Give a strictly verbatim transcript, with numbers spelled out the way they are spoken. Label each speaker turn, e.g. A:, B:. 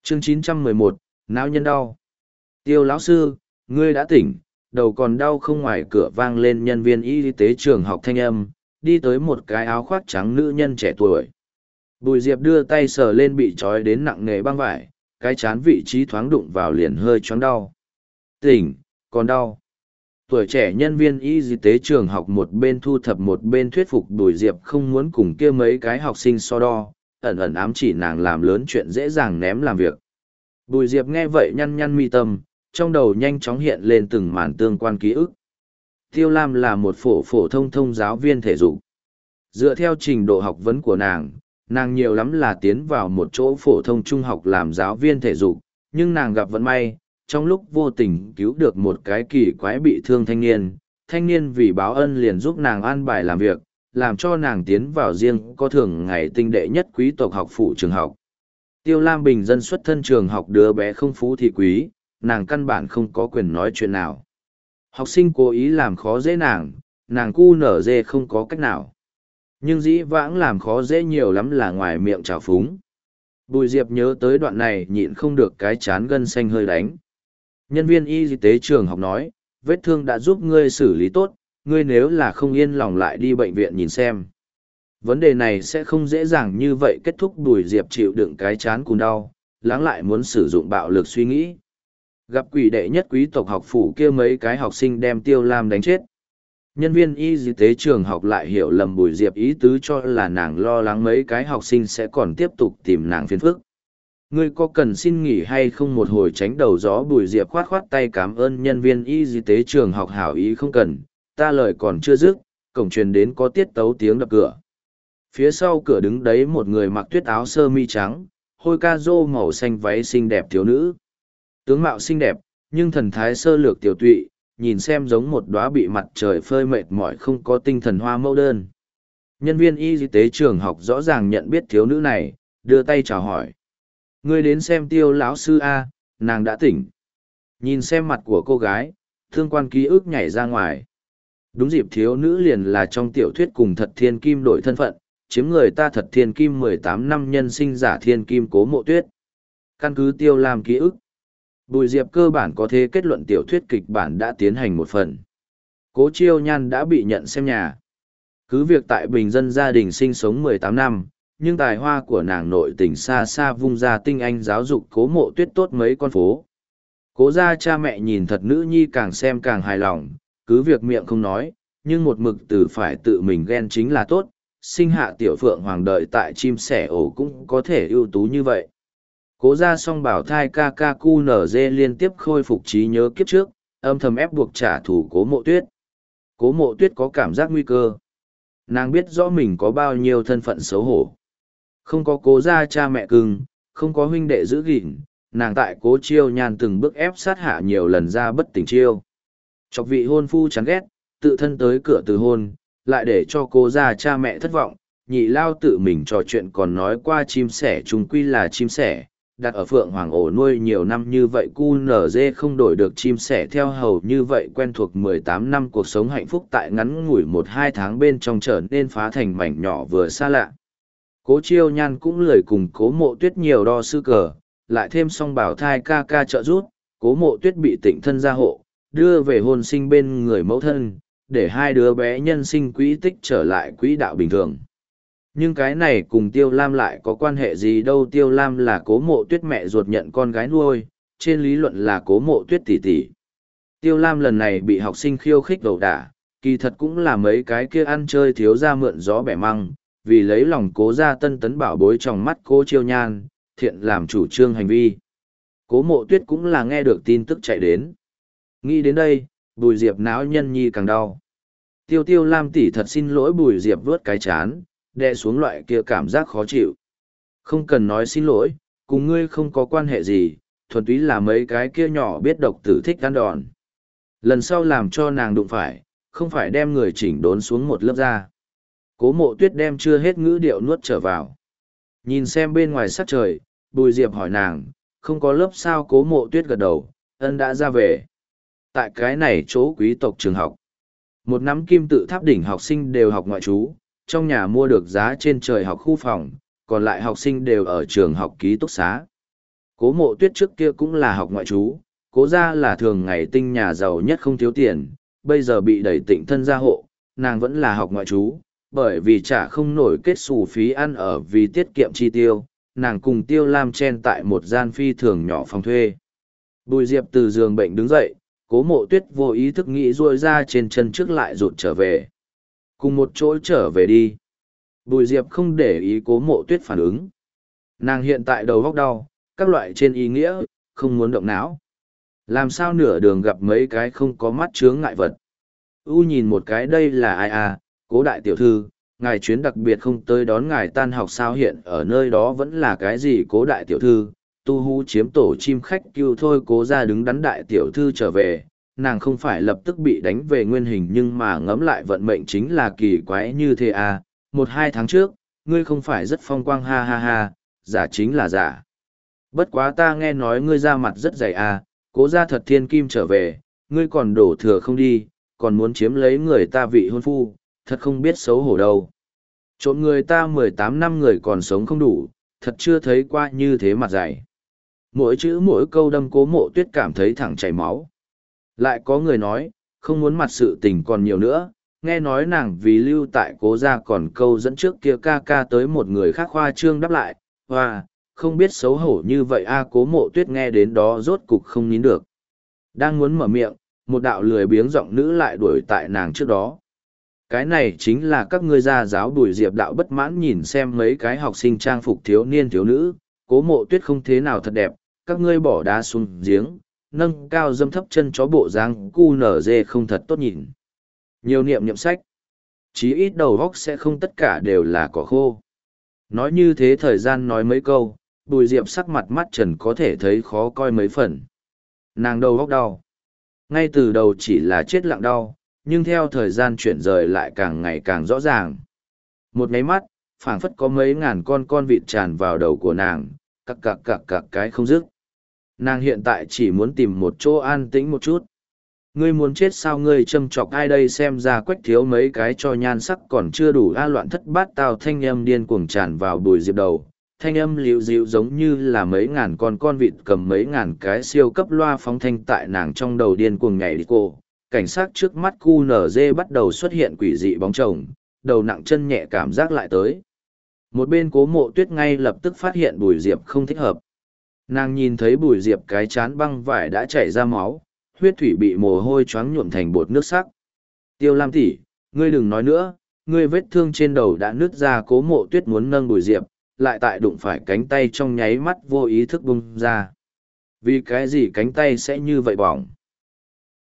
A: Chương chín trăm mười một, não nhân đau. Tiêu lão sư, ngươi đã tỉnh, đầu còn đau không? Ngoài cửa vang lên nhân viên y tế trường học thanh âm, đi tới một cái áo khoác trắng nữ nhân trẻ tuổi. Bùi Diệp đưa tay sờ lên bị trói đến nặng nề băng vải, cái chán vị trí thoáng đụng vào liền hơi choáng đau. Tỉnh, còn đau. Tuổi trẻ nhân viên y tế trường học một bên thu thập một bên thuyết phục Bùi Diệp không muốn cùng kia mấy cái học sinh so đo, ẩn ẩn ám chỉ nàng làm lớn chuyện dễ dàng ném làm việc. Bùi Diệp nghe vậy nhăn nhăn mi tâm, trong đầu nhanh chóng hiện lên từng màn tương quan ký ức. Tiêu Lam là một phổ phổ thông thông giáo viên thể dục. Dựa theo trình độ học vấn của nàng, nàng nhiều lắm là tiến vào một chỗ phổ thông trung học làm giáo viên thể dục, nhưng nàng gặp vận may, trong lúc vô tình cứu được một cái kỳ quái bị thương thanh niên. Thanh niên vì báo ân liền giúp nàng an bài làm việc, làm cho nàng tiến vào riêng có thường ngày tinh đệ nhất quý tộc học phụ trường học. Tiêu Lam bình dân xuất thân trường học, đứa bé không phú thì quý, nàng căn bản không có quyền nói chuyện nào. Học sinh cố ý làm khó dễ nàng, nàng cu nở dê không có cách nào. Nhưng dĩ vãng làm khó dễ nhiều lắm là ngoài miệng trào phúng. Bùi Diệp nhớ tới đoạn này nhịn không được cái chán gân xanh hơi đánh. Nhân viên y tế trường học nói, vết thương đã giúp ngươi xử lý tốt, ngươi nếu là không yên lòng lại đi bệnh viện nhìn xem. Vấn đề này sẽ không dễ dàng như vậy kết thúc. Bùi Diệp chịu đựng cái chán cùng đau, lắng lại muốn sử dụng bạo lực suy nghĩ. Gặp quỷ đệ nhất quý tộc học phủ kia mấy cái học sinh đem Tiêu Lam đánh chết. Nhân viên y tế trường học lại hiểu lầm Bùi Diệp ý tứ cho là nàng lo lắng mấy cái học sinh sẽ còn tiếp tục tìm nàng phiền phức. Ngươi có cần xin nghỉ hay không? Một hồi tránh đầu gió. Bùi Diệp khoát khoát tay cảm ơn nhân viên y tế trường học hảo ý. Không cần, ta lời còn chưa dứt, cổng truyền đến có tiết tấu tiếng đập cửa. Phía sau cửa đứng đấy một người mặc tuyết áo sơ mi trắng, hôi ca rô màu xanh váy xinh đẹp thiếu nữ. Tướng mạo xinh đẹp, nhưng thần thái sơ lược tiểu tụy, nhìn xem giống một đóa bị mặt trời phơi mệt mỏi không có tinh thần hoa mẫu đơn. Nhân viên y tế trường học rõ ràng nhận biết thiếu nữ này, đưa tay chào hỏi. Ngươi đến xem Tiêu lão sư a, nàng đã tỉnh. Nhìn xem mặt của cô gái, thương quan ký ức nhảy ra ngoài. Đúng dịp thiếu nữ liền là trong tiểu thuyết cùng Thật Thiên Kim đổi thân phận, chiếm người ta Thật Thiên Kim mười tám năm nhân sinh giả Thiên Kim Cố Mộ Tuyết. Căn cứ Tiêu Lam ký ức, Bùi Diệp cơ bản có thể kết luận tiểu thuyết kịch bản đã tiến hành một phần. Cố Chiêu Nhan đã bị nhận xem nhà. Cứ việc tại bình dân gia đình sinh sống mười tám năm, nhưng tài hoa của nàng nội tình xa xa vung ra tinh anh giáo dục Cố Mộ Tuyết tốt mấy con phố. Cố gia cha mẹ nhìn thật nữ nhi càng xem càng hài lòng, cứ việc miệng không nói, nhưng một mực từ phải tự mình ghen chính là tốt, sinh hạ tiểu phượng hoàng đợi tại chim sẻ ổ cũng có thể ưu tú như vậy. Cố gia song bảo thai ca ca cu nở dê liên tiếp khôi phục trí nhớ kiếp trước, âm thầm ép buộc trả thù Cố Mộ Tuyết. Cố Mộ Tuyết có cảm giác nguy cơ. Nàng biết rõ mình có bao nhiêu thân phận xấu hổ. Không có cố gia cha mẹ cưng, không có huynh đệ giữ gìn, nàng tại Cố Chiêu Nhan từng bước ép sát hạ nhiều lần ra bất tỉnh chiêu. Chọc vị hôn phu chán ghét, tự thân tới cửa từ hôn, lại để cho cố gia cha mẹ thất vọng. Nhị lao tự mình trò chuyện còn nói qua chim sẻ chúng quy là chim sẻ, đặt ở phượng hoàng ổ nuôi nhiều năm như vậy cu nở dê không đổi được chim sẻ theo hầu như vậy quen thuộc mười tám năm cuộc sống hạnh phúc tại ngắn ngủi một hai tháng bên trong trở nên phá thành mảnh nhỏ vừa xa lạ. Cố Chiêu Nhan cũng lười cùng Cố Mộ Tuyết nhiều đo sư cờ, lại thêm song bảo thai ca ca trợ giúp, Cố Mộ Tuyết bị tịnh thân gia hộ, đưa về hôn sinh bên người mẫu thân, để hai đứa bé nhân sinh quỹ tích trở lại quỹ đạo bình thường. Nhưng cái này cùng Tiêu Lam lại có quan hệ gì đâu? Tiêu Lam là Cố Mộ Tuyết mẹ ruột nhận con gái nuôi, trên lý luận là Cố Mộ Tuyết tỷ tỷ. Tiêu Lam lần này bị học sinh khiêu khích đầu đả, kỳ thật cũng là mấy cái kia ăn chơi thiếu ra mượn gió bẻ măng, vì lấy lòng Cố gia tân tấn bảo bối trong mắt Cố Chiêu Nhan, thiện làm chủ trương hành vi. Cố Mộ Tuyết cũng là nghe được tin tức chạy đến. Nghĩ đến đây, Bùi Diệp não nhân nhi càng đau. Tiêu Tiêu Lam tỷ thật xin lỗi. Bùi Diệp vớt cái chán, đè xuống loại kia cảm giác khó chịu. Không cần nói xin lỗi, cùng ngươi không có quan hệ gì, thuần túy là mấy cái kia nhỏ biết độc tử thích ăn đòn. Lần sau làm cho nàng đụng phải, không phải đem người chỉnh đốn xuống một lớp da. Cố Mộ Tuyết đem chưa hết ngữ điệu nuốt trở vào. Nhìn xem bên ngoài sắc trời, Bùi Diệp hỏi nàng, không có lớp sao? Cố Mộ Tuyết gật đầu, ân đã ra về. Tại cái này chỗ quý tộc trường học, một nắm kim tự tháp đỉnh học sinh đều học ngoại trú, trong nhà mua được giá trên trời học khu phòng, còn lại học sinh đều ở trường học ký túc xá. Cố Mộ Tuyết trước kia cũng là học ngoại trú, cố gia là thường ngày tinh nhà giàu nhất không thiếu tiền, bây giờ bị đẩy tịnh thân gia hộ, nàng vẫn là học ngoại trú, bởi vì trả không nổi kết xù phí ăn ở vì tiết kiệm chi tiêu, nàng cùng Tiêu Lam chen tại một gian phi thường nhỏ phòng thuê. Bùi Diệp từ giường bệnh đứng dậy, Cố Mộ Tuyết vô ý thức nghĩ ruôi ra trên chân trước lại rụt trở về. Cùng một chỗ trở về đi. Bùi Diệp không để ý Cố Mộ Tuyết phản ứng. Nàng hiện tại đầu góc đau, các loại trên ý nghĩa, không muốn động não. Làm sao nửa đường gặp mấy cái không có mắt chướng ngại vật. U nhìn một cái đây là ai à, Cố đại tiểu thư, ngài chuyến đặc biệt không tới đón ngài tan học sao hiện ở nơi đó vẫn là cái gì Cố đại tiểu thư, tu hú chiếm tổ chim khách kêu thôi. Cố ra đứng đắn đại tiểu thư trở về, nàng không phải lập tức bị đánh về nguyên hình nhưng mà ngẫm lại vận mệnh chính là kỳ quái như thế à, một hai tháng trước, ngươi không phải rất phong quang ha ha ha, giả chính là giả. Bất quá ta nghe nói ngươi ra mặt rất dày à, Cố ra thật thiên kim trở về, ngươi còn đổ thừa không đi, còn muốn chiếm lấy người ta vị hôn phu, thật không biết xấu hổ đâu. Trộm người ta mười tám năm người còn sống không đủ, thật chưa thấy qua như thế mặt dày. Mỗi chữ mỗi câu đâm Cố Mộ Tuyết cảm thấy thẳng chảy máu. Lại có người nói, không muốn mặt sự tình còn nhiều nữa, nghe nói nàng vì lưu tại Cố gia còn câu dẫn trước kia ca ca tới một người khác khoa trương đáp lại, hoa, không biết xấu hổ như vậy a. Cố Mộ Tuyết nghe đến đó rốt cục không nín được. Đang muốn mở miệng, một đạo lười biếng giọng nữ lại đuổi tại nàng trước đó. Cái này chính là các ngươi gia giáo. Bùi Diệp đạo bất mãn nhìn xem mấy cái học sinh trang phục thiếu niên thiếu nữ, Cố Mộ Tuyết không thế nào thật đẹp, các ngươi bỏ đá xuống giếng, nâng cao dâm thấp chân chó bộ dáng cu nở dê không thật tốt nhìn. Nhiều niệm niệm sách, chí ít đầu góc sẽ không tất cả đều là cỏ khô. Nói như thế thời gian nói mấy câu, Bùi Diệp sắc mặt mắt trần có thể thấy khó coi mấy phần. Nàng đầu góc đau. Ngay từ đầu chỉ là chết lặng đau, nhưng theo thời gian chuyển rời lại càng ngày càng rõ ràng. Một máy mắt, phảng phất có mấy ngàn con con vịt tràn vào đầu của nàng, cặc cặc cặc cặc cái không dứt. Nàng hiện tại chỉ muốn tìm một chỗ an tĩnh một chút. Ngươi muốn chết sao? Ngươi châm chọc ai đây? Xem ra Quách thiếu mấy cái cho nhan sắc còn chưa đủ a. Loạn thất bát tao thanh âm điên cuồng tràn vào Bùi Diệp đầu. Thanh âm liễu dịu giống như là mấy ngàn con con vịt cầm mấy ngàn cái siêu cấp loa phóng thanh tại nàng trong đầu điên cuồng nhảy đi cô. Cảnh sát trước mắt cu nở dê bắt đầu xuất hiện quỷ dị bóng chồng, đầu nặng chân nhẹ cảm giác lại tới. Một bên Cố Mộ Tuyết ngay lập tức phát hiện Bùi Diệp không thích hợp. Nàng nhìn thấy Bùi Diệp cái chán băng vải đã chảy ra máu, huyết thủy bị mồ hôi choáng nhuộm thành bột nước sắc. Tiêu Lam tỷ, ngươi đừng nói nữa, ngươi vết thương trên đầu đã nứt ra. Cố Mộ Tuyết muốn nâng Bùi Diệp, lại tại đụng phải cánh tay trong nháy mắt vô ý thức bung ra. Vì cái gì cánh tay sẽ như vậy bỏng?